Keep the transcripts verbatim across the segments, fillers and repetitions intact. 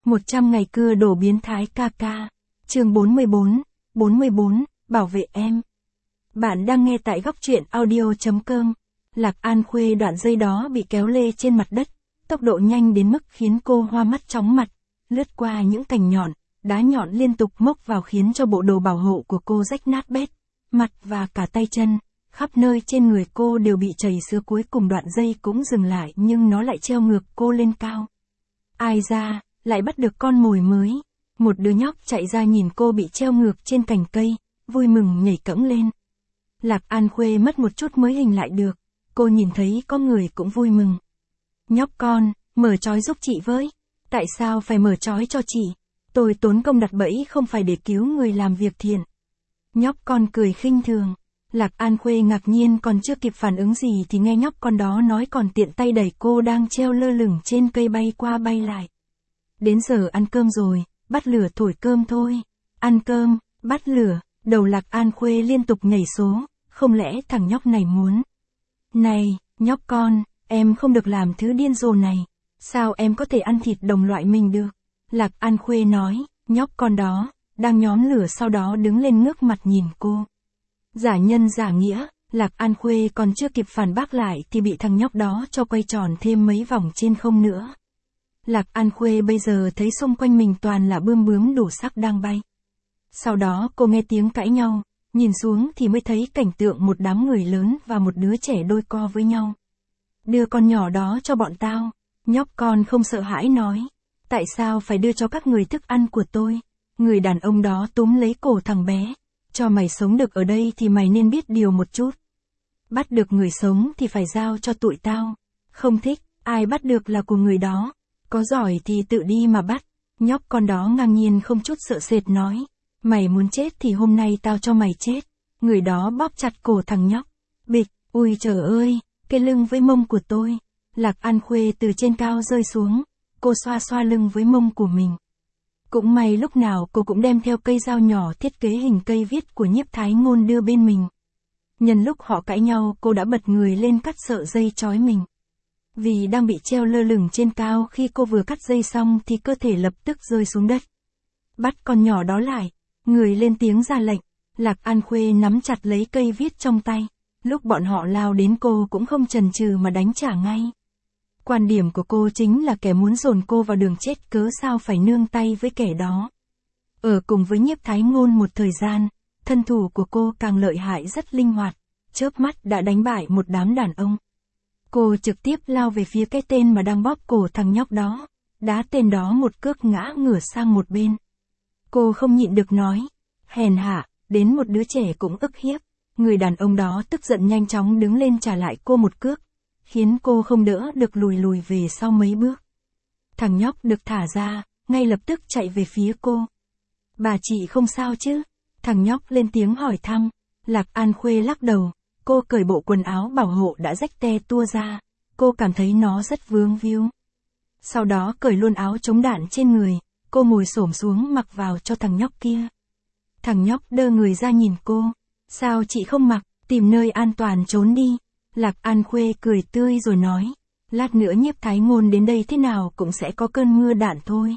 một trăm ngày cưa đổ biến thái ca ca. Chương bốn mươi bốn, bốn mươi bốn, bảo vệ em. Bạn đang nghe tại góc truyện audio.com. Lạc An Khuê đoạn dây đó bị kéo lê trên mặt đất, tốc độ nhanh đến mức khiến cô hoa mắt chóng mặt, lướt qua những cành nhọn, đá nhọn liên tục mốc vào khiến cho bộ đồ bảo hộ của cô rách nát bét, mặt và cả tay chân, khắp nơi trên người cô đều bị chảy xước. Cuối cùng đoạn dây cũng dừng lại nhưng nó lại treo ngược cô lên cao. Ai ra, lại bắt được con mồi mới. Một đứa nhóc chạy ra nhìn cô bị treo ngược trên cành cây, vui mừng nhảy cẫng lên. Lạc An Khuê mất một chút mới hình lại được, cô nhìn thấy có người cũng vui mừng. Nhóc con, mở trói giúp chị với. Tại sao phải mở trói cho chị? Tôi tốn công đặt bẫy không phải để cứu người làm việc thiện. Nhóc con cười khinh thường. Lạc An Khuê ngạc nhiên còn chưa kịp phản ứng gì thì nghe nhóc con đó nói còn tiện tay đẩy cô đang treo lơ lửng trên cây bay qua bay lại. Đến giờ ăn cơm rồi, bắt lửa thổi cơm thôi. Ăn cơm, bắt lửa, đầu Lạc An Khuê liên tục nhảy số, không lẽ thằng nhóc này muốn. Này, nhóc con, em không được làm thứ điên rồ này. Sao em có thể ăn thịt đồng loại mình được? Lạc An Khuê nói, nhóc con đó, đang nhóm lửa sau đó đứng lên ngước mặt nhìn cô. Giả nhân giả nghĩa, Lạc An Khuê còn chưa kịp phản bác lại thì bị thằng nhóc đó cho quay tròn thêm mấy vòng trên không nữa. Lạc An Khuê bây giờ thấy xung quanh mình toàn là bươm bướm đủ sắc đang bay. Sau đó cô nghe tiếng cãi nhau, nhìn xuống thì mới thấy cảnh tượng một đám người lớn và một đứa trẻ đôi co với nhau. Đưa con nhỏ đó cho bọn tao. Nhóc con không sợ hãi nói. Tại sao phải đưa cho các người thức ăn của tôi? Người đàn ông đó túm lấy cổ thằng bé. Cho mày sống được ở đây thì mày nên biết điều một chút. Bắt được người sống thì phải giao cho tụi tao. Không thích, ai bắt được là của người đó. Có giỏi thì tự đi mà bắt. Nhóc con đó ngang nhiên không chút sợ sệt nói. Mày muốn chết thì hôm nay tao cho mày chết. Người đó bóp chặt cổ thằng nhóc. Bịch, ui trời ơi, cái lưng với mông của tôi. Lạc An Khuê từ trên cao rơi xuống. Cô xoa xoa lưng với mông của mình. Cũng may lúc nào cô cũng đem theo cây dao nhỏ thiết kế hình cây viết của Nhiếp Thái Ngôn đưa bên mình. Nhân lúc họ cãi nhau cô đã bật người lên cắt sợi dây trói mình. Vì đang bị treo lơ lửng trên cao khi cô vừa cắt dây xong thì cơ thể lập tức rơi xuống đất. Bắt con nhỏ đó lại. Người lên tiếng ra lệnh. Lạc An Khuê nắm chặt lấy cây viết trong tay. Lúc bọn họ lao đến cô cũng không chần chừ mà đánh trả ngay. Quan điểm của cô chính là kẻ muốn dồn cô vào đường chết cớ sao phải nương tay với kẻ đó. Ở cùng với Nhiếp Thái Ngôn một thời gian, thân thủ của cô càng lợi hại rất linh hoạt, chớp mắt đã đánh bại một đám đàn ông. Cô trực tiếp lao về phía cái tên mà đang bóp cổ thằng nhóc đó, đá tên đó một cước ngã ngửa sang một bên. Cô không nhịn được nói, hèn hạ, đến một đứa trẻ cũng ức hiếp. Người đàn ông đó tức giận nhanh chóng đứng lên trả lại cô một cước, khiến cô không đỡ được lùi lùi về sau mấy bước. Thằng nhóc được thả ra, ngay lập tức chạy về phía cô. Bà chị không sao chứ? Thằng nhóc lên tiếng hỏi thăm. Lạc An Khuê lắc đầu, cô cởi bộ quần áo bảo hộ đã rách te tua ra, cô cảm thấy nó rất vướng víu. Sau đó cởi luôn áo chống đạn trên người, cô ngồi xổm xuống mặc vào cho thằng nhóc kia. Thằng nhóc đơ người ra nhìn cô, sao chị không mặc, tìm nơi an toàn trốn đi. Lạc An Khuê cười tươi rồi nói, lát nữa Nhiếp Thái Ngôn đến đây thế nào cũng sẽ có cơn mưa đạn thôi.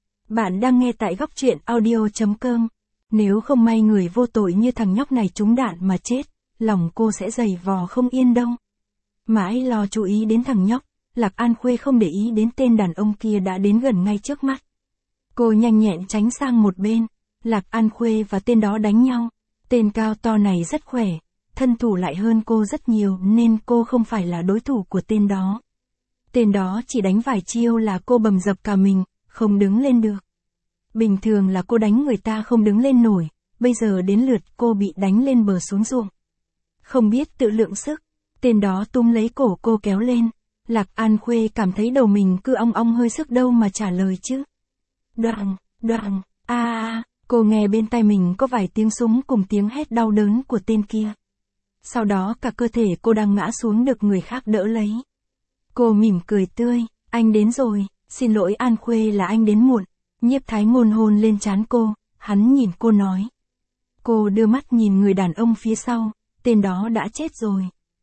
Bạn đang nghe tại góc truyện audio.com. Nếu không may người vô tội như thằng nhóc này trúng đạn mà chết, lòng cô sẽ dày vò không yên đâu. Mãi lo chú ý đến thằng nhóc, Lạc An Khuê không để ý đến tên đàn ông kia đã đến gần ngay trước mắt. Cô nhanh nhẹn tránh sang một bên, Lạc An Khuê và tên đó đánh nhau. Tên cao to này rất khỏe, thân thủ lại hơn cô rất nhiều nên cô không phải là đối thủ của tên đó. Tên đó chỉ đánh vài chiêu là cô bầm dập cả mình, không đứng lên được. Bình thường là cô đánh người ta không đứng lên nổi, bây giờ đến lượt cô bị đánh lên bờ xuống ruộng. Không biết tự lượng sức, tên đó túm lấy cổ cô kéo lên. Lạc An Khuê cảm thấy đầu mình cứ ong ong hơi sức đâu mà trả lời chứ. Đoạn, đoạn, a a, cô nghe bên tai mình có vài tiếng súng cùng tiếng hét đau đớn của tên kia. Sau đó cả cơ thể cô đang ngã xuống được người khác đỡ lấy. Cô mỉm cười tươi, anh đến rồi, xin lỗi An Khuê là anh đến muộn. Nhiếp Thái Ngôn hôn lên trán cô, hắn nhìn cô nói. Cô đưa mắt nhìn người đàn ông phía sau, tên đó đã chết rồi.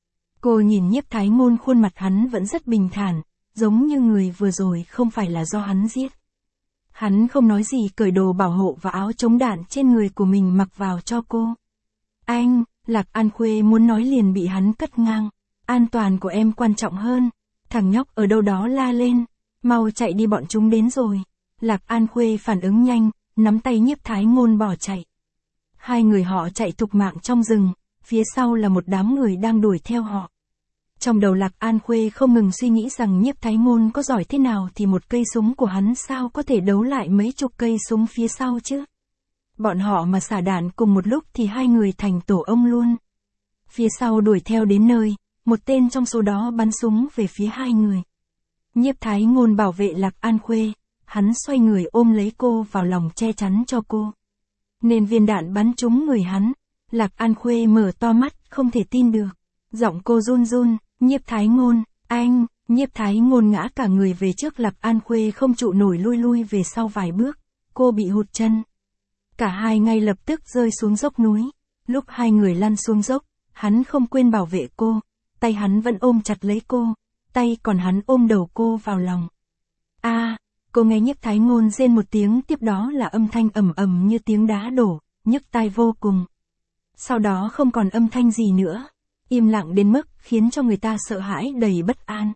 Cô nhìn Nhiếp Thái Ngôn khuôn mặt hắn vẫn rất bình thản, giống như người vừa rồi không phải là do hắn giết. Hắn không nói gì cởi đồ bảo hộ và áo chống đạn trên người của mình mặc vào cho cô. Anh, Lạc An Khuê muốn nói liền bị hắn cắt ngang. An toàn của em quan trọng hơn. Thằng nhóc ở đâu đó la lên. Mau chạy đi bọn chúng đến rồi. Lạc An Khuê phản ứng nhanh, nắm tay Nhiếp Thái Ngôn bỏ chạy. Hai người họ chạy thục mạng trong rừng, phía sau là một đám người đang đuổi theo họ. Trong đầu Lạc An Khuê không ngừng suy nghĩ rằng Nhiếp Thái Ngôn có giỏi thế nào thì một cây súng của hắn sao có thể đấu lại mấy chục cây súng phía sau chứ. Bọn họ mà xả đạn cùng một lúc thì hai người thành tổ ong luôn. Phía sau đuổi theo đến nơi, một tên trong số đó bắn súng về phía hai người. Nhiếp Thái Ngôn bảo vệ Lạc An Khuê, hắn xoay người ôm lấy cô vào lòng che chắn cho cô. Nên viên đạn bắn trúng người hắn. Lạc An Khuê mở to mắt, không thể tin được. Giọng cô run run, Nhiếp Thái Ngôn, anh, Nhiếp Thái Ngôn ngã cả người về trước. Lạc An Khuê không trụ nổi lui lui về sau vài bước, cô bị hụt chân. Cả hai ngay lập tức rơi xuống dốc núi. Lúc hai người lăn xuống dốc, hắn không quên bảo vệ cô, tay hắn vẫn ôm chặt lấy cô, tay còn hắn ôm đầu cô vào lòng. A, à, cô nghe Nhiếp Thái Ngôn rên một tiếng, tiếp đó là âm thanh ầm ầm như tiếng đá đổ, nhức tai vô cùng. Sau đó không còn âm thanh gì nữa, im lặng đến mức khiến cho người ta sợ hãi đầy bất an.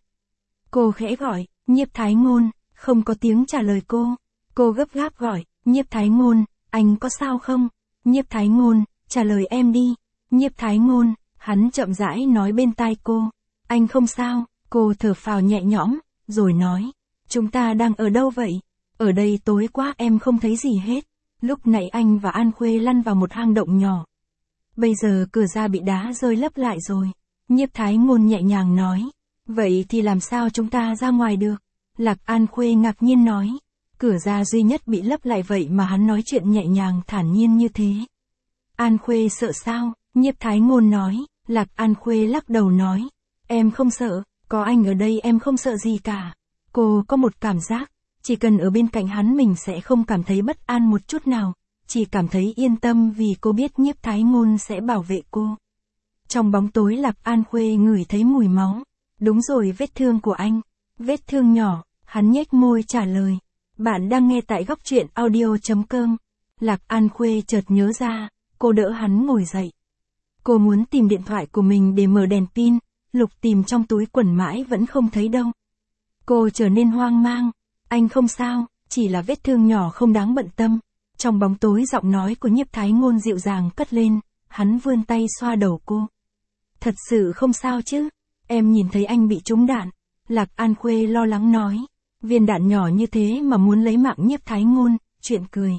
Cô khẽ gọi, Nhiếp Thái Ngôn, không có tiếng trả lời cô. Cô gấp gáp gọi, Nhiếp Thái Ngôn, anh có sao không? Nhiếp Thái Ngôn, trả lời em đi. Nhiếp Thái Ngôn, hắn chậm rãi nói bên tai cô, anh không sao. Cô thở phào nhẹ nhõm, rồi nói, chúng ta đang ở đâu vậy? Ở đây tối quá em không thấy gì hết. Lúc nãy anh và An Khuê lăn vào một hang động nhỏ. Bây giờ cửa ra bị đá rơi lấp lại rồi. Nhiếp Thái Ngôn nhẹ nhàng nói, vậy thì làm sao chúng ta ra ngoài được? Lạc An Khuê ngạc nhiên nói, cửa ra duy nhất bị lấp lại vậy mà hắn nói chuyện nhẹ nhàng thản nhiên như thế. An Khuê sợ sao? Nhiếp Thái Ngôn nói. Lạc An Khuê lắc đầu nói, em không sợ, có anh ở đây em không sợ gì cả. Cô có một cảm giác, chỉ cần ở bên cạnh hắn mình sẽ không cảm thấy bất an một chút nào, chỉ cảm thấy yên tâm vì cô biết Nhiếp Thái Ngôn sẽ bảo vệ cô. Trong bóng tối Lạc An Khuê ngửi thấy mùi máu. Đúng rồi, vết thương của anh. Vết thương nhỏ, hắn nhếch môi trả lời. Bạn đang nghe tại góc truyện audio chấm com. Lạc An Khuê chợt nhớ ra, cô đỡ hắn ngồi dậy. Cô muốn tìm điện thoại của mình để mở đèn pin, lục tìm trong túi quần mãi vẫn không thấy đâu. Cô trở nên hoang mang. Anh không sao, chỉ là vết thương nhỏ không đáng bận tâm. Trong bóng tối giọng nói của Nhiếp Thái Ngôn dịu dàng cất lên, hắn vươn tay xoa đầu cô. Thật sự không sao chứ? Em nhìn thấy anh bị trúng đạn. Lạc An Khuê lo lắng nói. Viên đạn nhỏ như thế mà muốn lấy mạng Nhiếp Thái Ngôn, chuyện cười.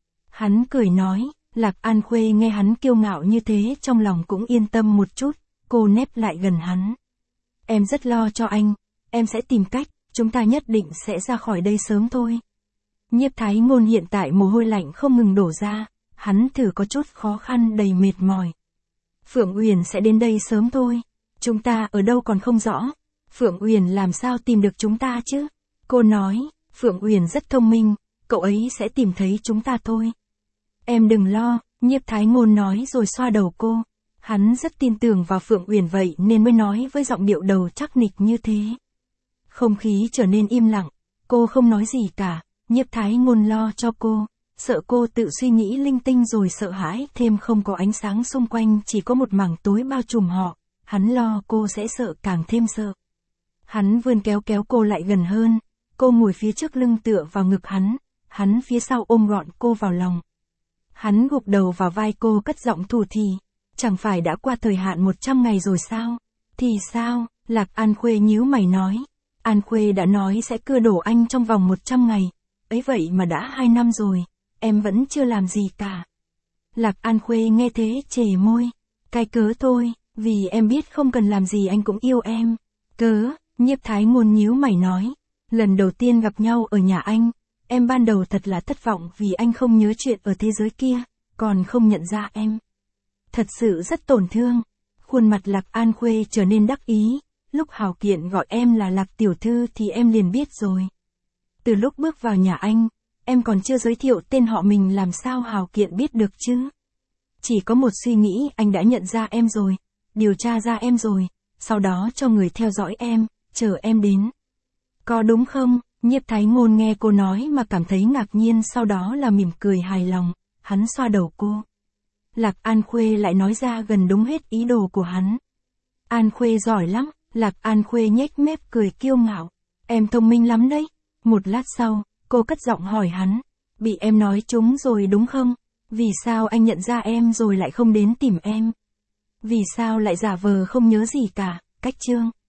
Hắn cười nói. Lạc An Khuê nghe hắn kiêu ngạo như thế trong lòng cũng yên tâm một chút, cô nép lại gần hắn. Em rất lo cho anh, em sẽ tìm cách, chúng ta nhất định sẽ ra khỏi đây sớm thôi. Nhiếp Thái Ngôn hiện tại mồ hôi lạnh không ngừng đổ ra, hắn thử có chút khó khăn đầy mệt mỏi. Phượng Uyển sẽ đến đây sớm thôi, chúng ta ở đâu còn không rõ. Phượng Uyển làm sao tìm được chúng ta chứ? Cô nói, Phượng Uyển rất thông minh, cậu ấy sẽ tìm thấy chúng ta thôi. Em đừng lo, Nhiếp Thái Ngôn nói rồi xoa đầu cô. Hắn rất tin tưởng vào Phượng Uyển vậy nên mới nói với giọng điệu đầu chắc nịch như thế. Không khí trở nên im lặng, cô không nói gì cả. Nhiếp Thái Ngôn lo cho cô, sợ cô tự suy nghĩ linh tinh rồi sợ hãi thêm không có ánh sáng xung quanh, chỉ có một mảng tối bao trùm họ. Hắn lo cô sẽ sợ càng thêm sợ. Hắn vươn kéo kéo cô lại gần hơn, cô ngồi phía trước lưng tựa vào ngực hắn, hắn phía sau ôm gọn cô vào lòng. Hắn gục đầu vào vai cô cất giọng thủ thỉ, chẳng phải đã qua thời hạn một trăm ngày rồi sao? Thì sao? Lạc An Khuê nhíu mày nói. An Khuê đã nói sẽ cưa đổ anh trong vòng một trăm ngày, ấy vậy mà đã hai năm rồi, em vẫn chưa làm gì cả. Lạc An Khuê nghe thế chề môi, cái cớ thôi, vì em biết không cần làm gì anh cũng yêu em. Cớ? Nhiếp Thái Ngôn nhíu mày nói, lần đầu tiên gặp nhau ở nhà anh, em ban đầu thật là thất vọng vì anh không nhớ chuyện ở thế giới kia, còn không nhận ra em. Thật sự rất tổn thương. Khuôn mặt Lạc An Khuê trở nên đắc ý, lúc Hào Kiện gọi em là Lạc tiểu thư thì em liền biết rồi. Từ lúc bước vào nhà anh, em còn chưa giới thiệu tên họ mình làm sao Hào Kiện biết được chứ? Chỉ có một suy nghĩ anh đã nhận ra em rồi, điều tra ra em rồi, sau đó cho người theo dõi em, chờ em đến. Có đúng không? Nhiếp Thái Ngôn nghe cô nói mà cảm thấy ngạc nhiên, sau đó là mỉm cười hài lòng, hắn xoa đầu cô. Lạc An Khuê lại nói ra gần đúng hết ý đồ của hắn. An Khuê giỏi lắm, Lạc An Khuê nhếch mép cười kiêu ngạo. Em thông minh lắm đấy. Một lát sau, cô cất giọng hỏi hắn. Bị em nói trúng rồi đúng không? Vì sao anh nhận ra em rồi lại không đến tìm em? Vì sao lại giả vờ không nhớ gì cả, Cách Trương?